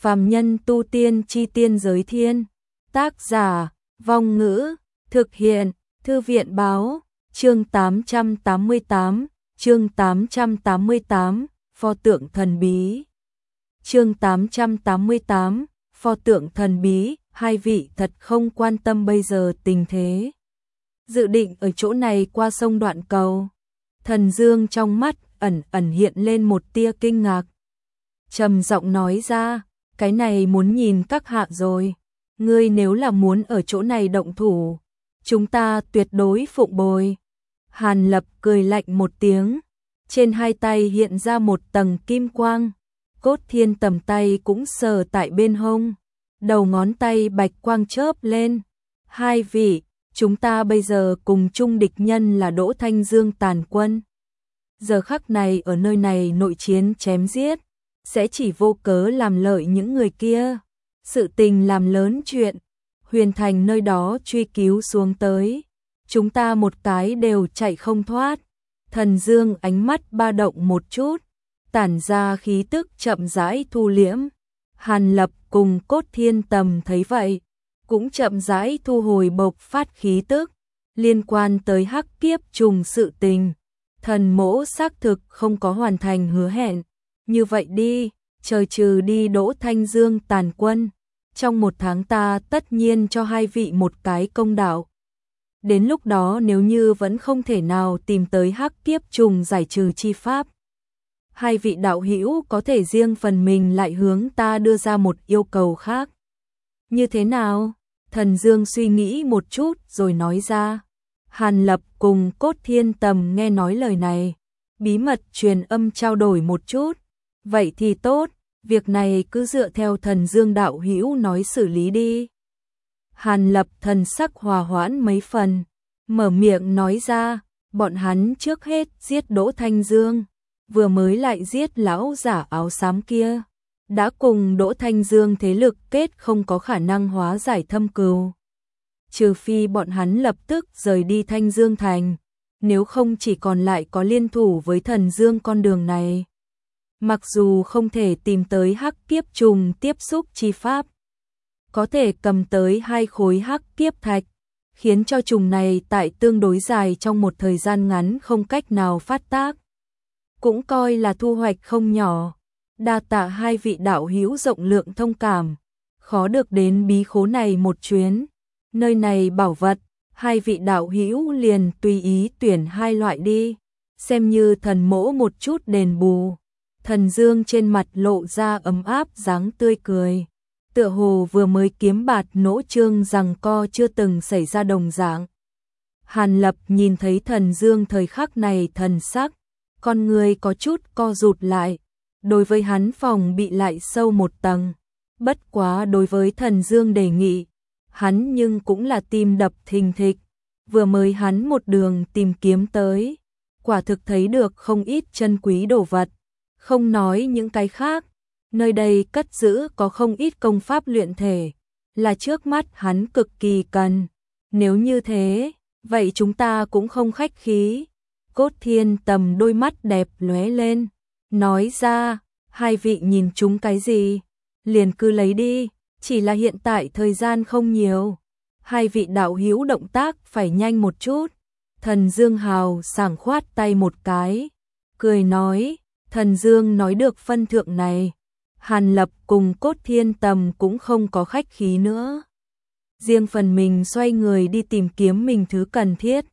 Phàm nhân tu tiên chi tiên giới thiên. Tác giả, Vong Ngữ, thực hiện, Thư viện báo, chương 888, chương 888, pho tượng thần bí. Chương 888, pho tượng thần bí, hai vị thật không quan tâm bây giờ tình thế. Dự định ở chỗ này qua sông Đoạn Cầu. Thần Dương trong mắt ẩn ẩn hiện lên một tia kinh ngạc. Trầm giọng nói ra, cái này muốn nhìn các hạ rồi. Ngươi nếu là muốn ở chỗ này động thủ, chúng ta tuyệt đối phụng bồi. Hàn Lập cười lạnh một tiếng, trên hai tay hiện ra một tầng kim quang. Cốt Thiên Tầm tay cũng sờ tại bên hông, đầu ngón tay bạch quang chớp lên. Hai vị, chúng ta bây giờ cùng chung địch nhân là Đỗ Thanh Dương tàn quân. Giờ khắc này ở nơi này nội chiến chém giết, sẽ chỉ vô cớ làm lợi những người kia. Sự tình làm lớn chuyện, Huyền Thành nơi đó truy cứu xuống tới, chúng ta một cái đều chạy không thoát. Thần Dương ánh mắt ba động một chút, tản ra khí tức chậm rãi thu liễm. Hàn Lập cùng Cốt Thiên Tầm thấy vậy, cũng chậm rãi thu hồi bộc phát khí tức. Liên quan tới hắc kiếp trùng sự tình, thần mỗ xác thực không có hoàn thành hứa hẹn. Như vậy đi, trời trừ đi Đỗ Thanh Dương tàn quân, trong một tháng ta tất nhiên cho hai vị một cái công đạo. Đến lúc đó nếu như vẫn không thể nào tìm tới hắc kiếp trùng giải trừ chi pháp, hai vị đạo hữu có thể riêng phần mình lại hướng ta đưa ra một yêu cầu khác. Như thế nào? Thần Dương suy nghĩ một chút rồi nói ra. Hàn Lập cùng Cốt Thiên Tầm nghe nói lời này, bí mật truyền âm trao đổi một chút. Vậy thì tốt, việc này cứ dựa theo Thần Dương đạo hữu nói xử lý đi. Hàn Lập thần sắc hòa hoãn mấy phần, mở miệng nói ra, bọn hắn trước hết giết Đỗ Thanh Dương, vừa mới lại giết lão giả áo xám kia, đã cùng Đỗ Thanh Dương thế lực kết không có khả năng hóa giải thâm cừu. Trừ phi bọn hắn lập tức rời đi Thanh Dương Thành, nếu không chỉ còn lại có liên thủ với Thần Dương con đường này. Mặc dù không thể tìm tới hắc kiếp trùng tiếp xúc chi pháp, có thể cầm tới 2 khối hắc kiếp thạch, khiến cho trùng này tại tương đối dài trong một thời gian ngắn không cách nào phát tác. Cũng coi là thu hoạch không nhỏ. Đa tạ hai vị đạo hữu rộng lượng thông cảm, khó được đến bí khố này một chuyến. Nơi này bảo vật, hai vị đạo hữu liền tùy ý tuyển 2 loại đi, xem như thần mỗ một chút đền bù. Thần Dương trên mặt lộ ra ấm áp dáng tươi cười, tựa hồ vừa mới kiếm bạt nỗ trương rằng co chưa từng xảy ra đồng dạng. Hàn Lập nhìn thấy Thần Dương thời khắc này thần sắc, con người có chút co rụt lại, đối với hắn phòng bị lại sâu một tầng. Bất quá đối với Thần Dương đề nghị, hắn nhưng cũng là tim đập thình thịch. Vừa mới hắn một đường tìm kiếm tới, quả thực thấy được không ít chân quý đồ vật. Không nói những cái khác, nơi đây cất giữ có không ít công pháp luyện thể, là trước mắt hắn cực kỳ cần. Nếu như thế, vậy chúng ta cũng không khách khí. Cốt Thiên Tầm đôi mắt đẹp lóe lên, nói ra, hai vị nhìn chúng cái gì, liền cứ lấy đi, chỉ là hiện tại thời gian không nhiều. Hai vị đạo hữu động tác phải nhanh một chút. Thần Dương hào sảng khoát tay một cái, cười nói, Thần Dương nói được phân thượng này, Hàn Lập cùng Cốt Thiên Tầm cũng không có khách khí nữa. Riêng phần mình xoay người đi tìm kiếm mình thứ cần thiết.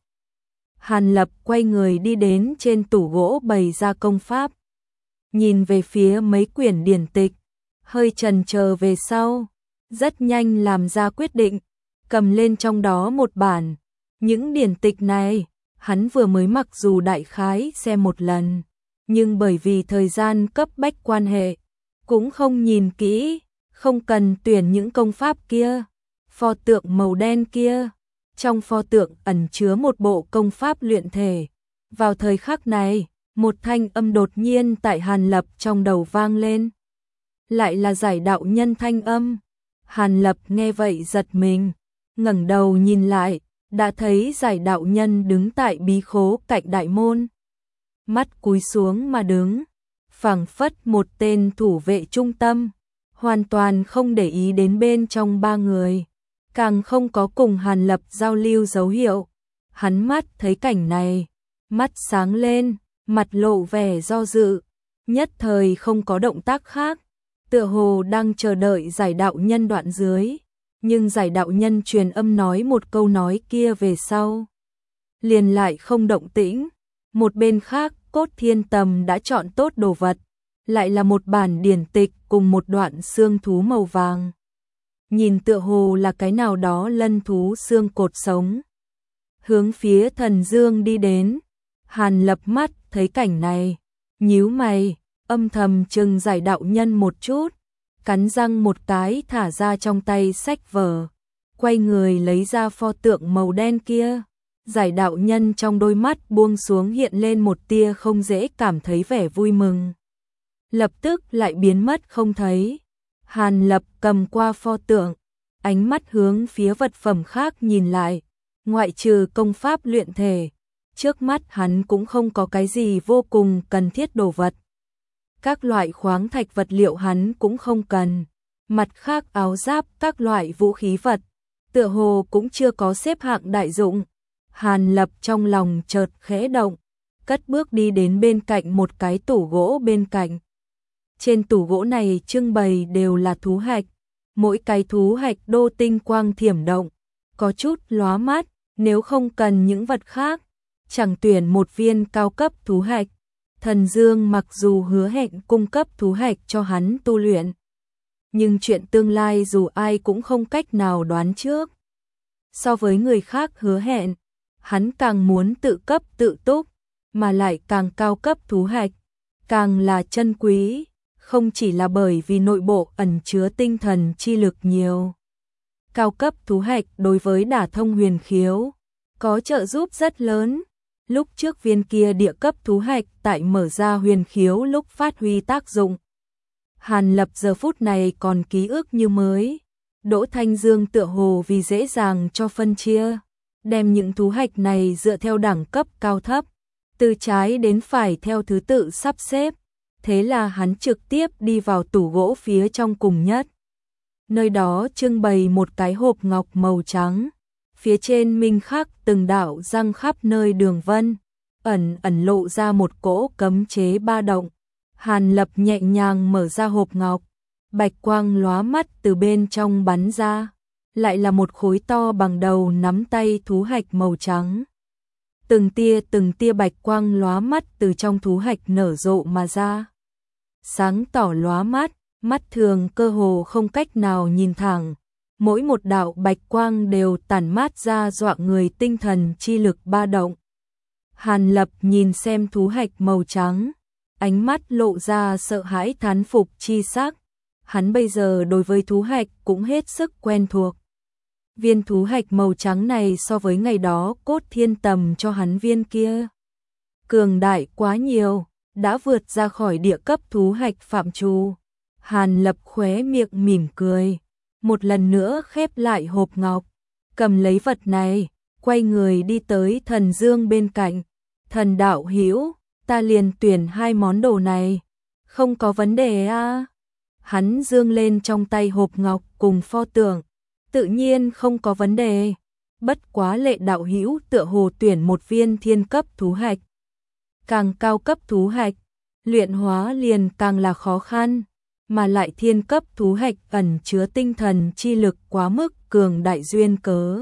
Hàn Lập quay người đi đến trên tủ gỗ bày ra công pháp, nhìn về phía mấy quyển điển tịch, hơi chần chờ về sau, rất nhanh làm ra quyết định, cầm lên trong đó một bản. Những điển tịch này, hắn vừa mới mặc dù đại khái xem một lần, nhưng bởi vì thời gian cấp bách quan hệ, cũng không nhìn kỹ, không cần tuyển những công pháp kia. Pho tượng màu đen kia, trong pho tượng ẩn chứa một bộ công pháp luyện thể. Vào thời khắc này, một thanh âm đột nhiên tại Hàn Lập trong đầu vang lên. Lại là Giải đạo nhân thanh âm. Hàn Lập nghe vậy giật mình, ngẩng đầu nhìn lại, đã thấy Giải đạo nhân đứng tại bí khố cạnh đại môn. Mắt cúi xuống mà đứng, phảng phất một tên thủ vệ trung tâm. hoàn toàn không để ý đến bên trong ba người, càng không có cùng Hàn Lập giao lưu dấu hiệu. Hắn mắt thấy cảnh này, mắt sáng lên, mặt lộ vẻ do dự, nhất thời không có động tác khác, tựa hồ đang chờ đợi giải đạo nhân đoạn dưới, nhưng giải đạo nhân truyền âm nói một câu nói kia về sau, liền lại không động tĩnh. Một bên khác, Cốt Thiên Tầm đã chọn tốt đồ vật, lại là một bản điển tịch cùng một đoạn xương thú màu vàng. Nhìn tựa hồ là cái nào đó lân thú xương cột sống. Hướng phía Thần Dương đi đến, Hàn Lập mắt thấy cảnh này, nhíu mày, âm thầm chừng giải đạo nhân một chút, cắn răng một cái thả ra trong tay sách vở, quay người lấy ra pho tượng màu đen kia. Giải đạo nhân trong đôi mắt buông xuống hiện lên một tia không dễ cảm thấy vẻ vui mừng, lập tức lại biến mất không thấy. Hàn Lập cầm qua pho tượng, ánh mắt hướng phía vật phẩm khác nhìn lại, ngoại trừ công pháp luyện thể, trước mắt hắn cũng không có cái gì vô cùng cần thiết đồ vật. Các loại khoáng thạch vật liệu hắn cũng không cần, mặt khác áo giáp các loại vũ khí vật, tựa hồ cũng chưa có xếp hạng đại dụng. Hàn Lập trong lòng chợt khẽ động, cất bước đi đến bên cạnh một cái tủ gỗ bên cạnh. Trên tủ gỗ này trưng bày đều là thú hạch, mỗi cái thú hạch đô tinh quang thiểm động, có chút lóa mắt, nếu không cần những vật khác, chẳng tuyển một viên cao cấp thú hạch. Thần Dương mặc dù hứa hẹn cung cấp thú hạch cho hắn tu luyện, nhưng chuyện tương lai dù ai cũng không cách nào đoán trước. So với người khác hứa hẹn, hắn càng muốn tự cấp tự túc, mà lại càng cao cấp thú hạch, càng là chân quý, không chỉ là bởi vì nội bộ ẩn chứa tinh thần chi lực nhiều. Cao cấp thú hạch đối với đả thông huyền khiếu có trợ giúp rất lớn. Lúc trước viên kia địa cấp thú hạch tại mở ra huyền khiếu lúc phát huy tác dụng. Hàn Lập giờ phút này còn ký ức như mới. Đỗ Thanh Dương tựa hồ vì dễ dàng cho phân chia, đem những thú hạch này dựa theo đẳng cấp cao thấp, từ trái đến phải theo thứ tự sắp xếp. Thế là hắn trực tiếp đi vào tủ gỗ phía trong cùng nhất. Nơi đó trưng bày một cái hộp ngọc màu trắng, phía trên minh khắc từng đạo răng khắp nơi đường vân, ẩn ẩn lộ ra một cỗ cấm chế ba động. Hàn Lập nhẹ nhàng mở ra hộp ngọc, bạch quang lóa mắt từ bên trong bắn ra, lại là một khối to bằng đầu nắm tay thú hạch màu trắng. Từng tia bạch quang lóa mắt từ trong thú hạch nở rộ mà ra, sáng tỏ lóa mắt, mắt thường cơ hồ không cách nào nhìn thẳng. Mỗi một đạo bạch quang đều tản mát ra dọa người tinh thần chi lực ba động. Hàn Lập nhìn xem thú hạch màu trắng, ánh mắt lộ ra sợ hãi thán phục chi sắc. Hắn bây giờ đối với thú hạch cũng hết sức quen thuộc. Viên thú hạch màu trắng này so với ngày đó Cốt Thiên Tầm cho hắn viên kia cường đại quá nhiều, đã vượt ra khỏi địa cấp thú hạch phạm trù. Hàn Lập khóe miệng mỉm cười, một lần nữa khép lại hộp ngọc, cầm lấy vật này, quay người đi tới Thần Dương bên cạnh. Thần đạo hữu, ta liền tuyển hai món đồ này, không có vấn đề à? Hắn dương lên trong tay hộp ngọc cùng pho tượng, tự nhiên không có vấn đề. Bất quá Lệ đạo hữu tựa hồ tuyển một viên thiên cấp thú hạch. Càng cao cấp thú hạch, luyện hóa liền càng là khó khăn, mà lại thiên cấp thú hạch ẩn chứa tinh thần chi lực quá mức cường đại duyên cớ.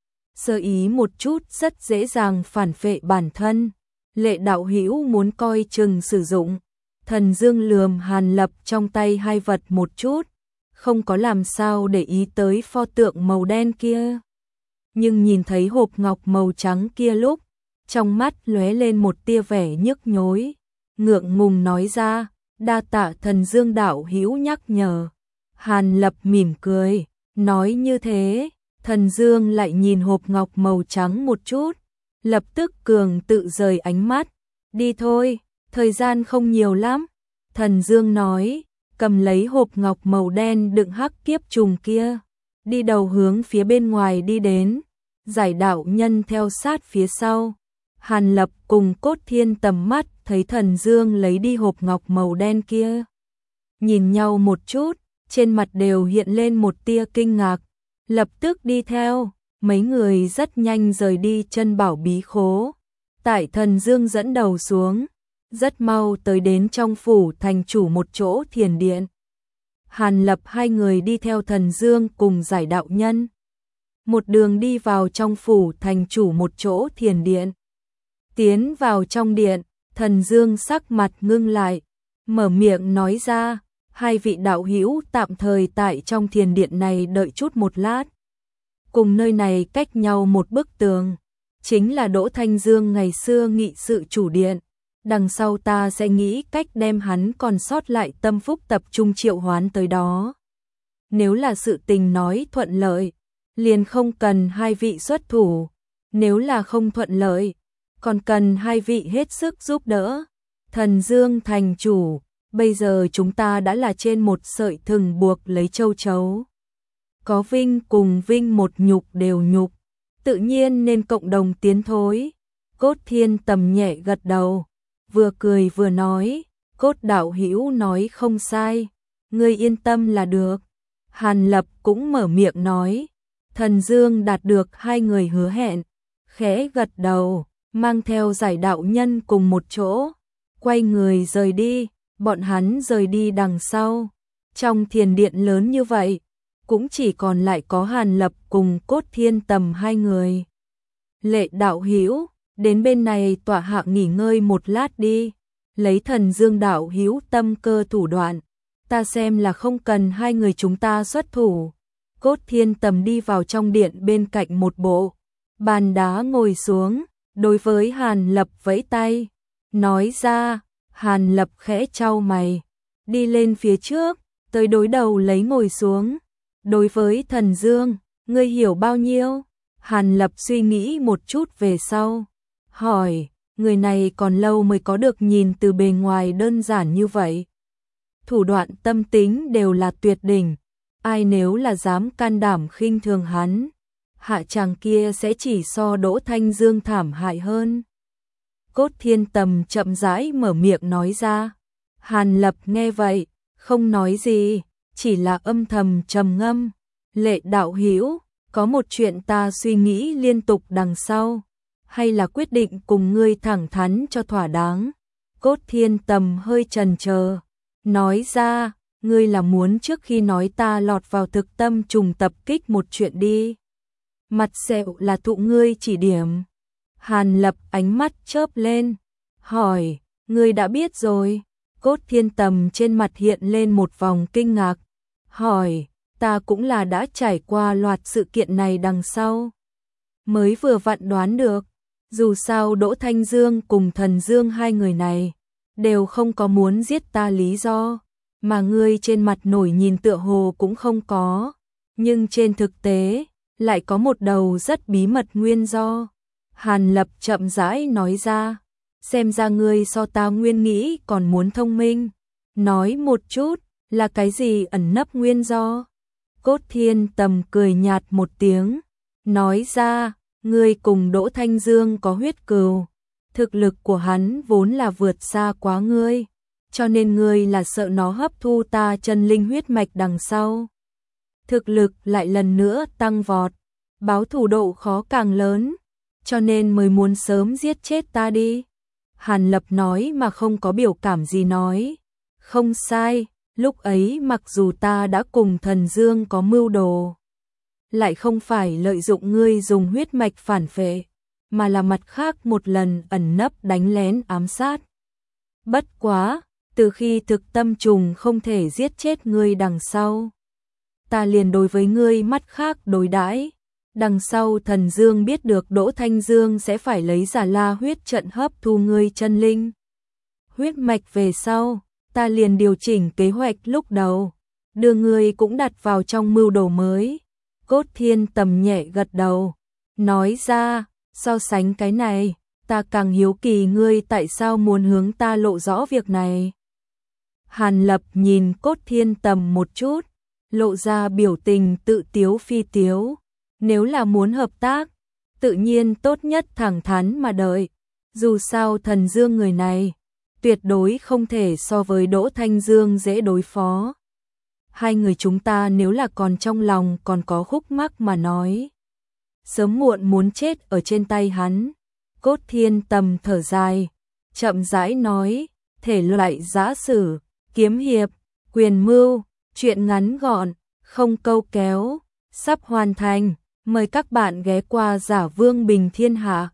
Sơ ý một chút rất dễ dàng phản phệ bản thân. Lệ đạo hữu muốn coi chừng sử dụng. Thần Dương lườm Hàn Lập trong tay hai vật một chút, không có làm sao để ý tới pho tượng màu đen kia. Nhưng nhìn thấy hộp ngọc màu trắng kia lúc, trong mắt lóe lên một tia vẻ nhức nhối, ngượng ngùng nói ra, đa tạ Thần Dương đạo hữu nhắc nhở. Hàn Lập mỉm cười, nói như thế, Thần Dương lại nhìn hộp ngọc màu trắng một chút, lập tức cường tự rời ánh mắt, đi thôi, thời gian không nhiều lắm. Thần Dương nói, cầm lấy hộp ngọc màu đen đựng hắc kiếp trùng kia, đi đầu hướng phía bên ngoài đi đến. Giải đạo nhân theo sát phía sau. Hàn Lập cùng Cốt Thiên Tầm mắt thấy Thần Dương lấy đi hộp ngọc màu đen kia, nhìn nhau một chút, trên mặt đều hiện lên một tia kinh ngạc, lập tức đi theo, mấy người rất nhanh rời đi chân bảo bí khố. Tại Thần Dương dẫn đầu xuống, rất mau tới đến trong phủ thành chủ một chỗ thiền điện. Hàn Lập hai người đi theo Thần Dương cùng giải đạo nhân. Một đường đi vào trong phủ thành chủ một chỗ thiền điện. Tiến vào trong điện, Thần Dương sắc mặt ngưng lại, mở miệng nói ra, hai vị đạo hữu tạm thời tại trong thiền điện này đợi chút một lát. Cùng nơi này cách nhau một bức tường, chính là Đỗ Thanh Dương ngày xưa nghị sự chủ điện. Đằng sau ta sẽ nghĩ cách đem hắn còn sót lại tâm phúc tập trung triệu hoán tới đó. Nếu là sự tình nói thuận lợi, liền không cần hai vị xuất thủ. Nếu là không thuận lợi, còn cần hai vị hết sức giúp đỡ. Thần Dương thành chủ, bây giờ chúng ta đã là trên một sợi thừng buộc lấy châu chấu. Có vinh cùng vinh một nhục đều nhục, tự nhiên nên cộng đồng tiến thối. Cốt Thiên Tầm nhẹ gật đầu, vừa cười vừa nói, Cốt đạo hữu nói không sai, ngươi yên tâm là được. Hàn Lập cũng mở miệng nói, Thần Dương đạt được hai người hứa hẹn, khẽ gật đầu, mang theo giải đạo nhân cùng một chỗ, quay người rời đi. Bọn hắn rời đi đằng sau, trong thiền điện lớn như vậy, cũng chỉ còn lại có Hàn Lập cùng Cốt Thiên Tầm hai người. Lệ đạo hữu, đến bên này tọa hạ nghỉ ngơi một lát đi, lấy Thần Dương đạo hữu tâm cơ thủ đoạn, ta xem là không cần hai người chúng ta xuất thủ. Cốt Thiên Tầm đi vào trong điện bên cạnh một bộ bàn đá ngồi xuống, đối với Hàn Lập vẫy tay, nói ra. Hàn Lập khẽ chau mày, đi lên phía trước, tới đối đầu lấy ngồi xuống. Đối với Thần Dương, ngươi hiểu bao nhiêu? Hàn Lập suy nghĩ một chút về sau, hỏi, người này còn lâu mới có được nhìn từ bề ngoài đơn giản như vậy. Thủ đoạn tâm tính đều là tuyệt đỉnh, ai nếu là dám can đảm khinh thường hắn, hạ chàng kia sẽ chỉ so Đỗ Thanh Dương thảm hại hơn. Cốt Thiên Tầm chậm rãi mở miệng nói ra. Hàn Lập nghe vậy, không nói gì, chỉ là âm thầm trầm ngâm. Lệ đạo hữu, có một chuyện ta suy nghĩ liên tục đằng sau, hay là quyết định cùng ngươi thẳng thắn cho thỏa đáng. Cốt Thiên Tầm hơi chần chờ, nói ra, ngươi là muốn trước khi nói ta lọt vào thực tâm trùng tập kích một chuyện đi. Mặt sẹo là thụ ngươi chỉ điểm. Hàn Lập ánh mắt chớp lên, hỏi, ngươi đã biết rồi. Cốt Thiên Tầm trên mặt hiện lên một vòng kinh ngạc, hỏi, ta cũng là đã trải qua loạt sự kiện này đằng sau, mới vừa vặn đoán được, dù sao Đỗ Thanh Dương cùng Thần Dương hai người này, đều không có muốn giết ta lý do, mà ngươi trên mặt nổi nhìn tựa hồ cũng không có, nhưng trên thực tế, lại có một đầu rất bí mật nguyên do. Hàn Lập chậm rãi nói ra, xem ra ngươi so ta nguyên nghĩ còn muốn thông minh. Nói một chút, là cái gì ẩn nấp nguyên do? Cốt Thiên Tầm cười nhạt một tiếng, nói ra, ngươi cùng Đỗ Thanh Dương có huyết cừu, thực lực của hắn vốn là vượt xa quá ngươi, cho nên ngươi là sợ nó hấp thu ta chân linh huyết mạch đằng sau. Thực lực lại lần nữa tăng vọt, báo thù độ khó càng lớn, cho nên mới muốn sớm giết chết ta đi. Hàn Lập nói mà không có biểu cảm gì nói, không sai, lúc ấy mặc dù ta đã cùng Thần Dương có mưu đồ, lại không phải lợi dụng ngươi dùng huyết mạch phản phệ, mà là mặt khác một lần ẩn nấp đánh lén ám sát. Bất quá, từ khi thực tâm trùng không thể giết chết ngươi đằng sau, ta liền đối với ngươi mắt khác đối đãi. Đằng sau Thần Dương biết được Đỗ Thanh Dương sẽ phải lấy Giả La huyết trận hấp thu ngươi chân linh huyết mạch về sau, ta liền điều chỉnh kế hoạch lúc đầu, đưa ngươi cũng đặt vào trong mưu đồ mới. Cốt Thiên Tầm nhẹ gật đầu, nói ra, so sánh cái này, ta càng hiếu kỳ ngươi tại sao muốn hướng ta lộ rõ việc này. Hàn Lập nhìn Cốt Thiên Tầm một chút, lộ ra biểu tình tự tiếu phi tiếu. Nếu là muốn hợp tác, tự nhiên tốt nhất thẳng thắn mà đợi. Dù sao Thần Dương người này, tuyệt đối không thể so với Đỗ Thanh Dương dễ đối phó. hai người chúng ta nếu là còn trong lòng còn có khúc mắc mà nói, sớm muộn muốn chết ở trên tay hắn. Cốt Thiên Tầm thở dài, chậm rãi nói, thể loại giã sử, kiếm hiệp, quyền mưu, chuyện ngắn gọn, không câu kéo, sắp hoàn thành, mời các bạn ghé qua Giả Vương Bình Thiên Hạ.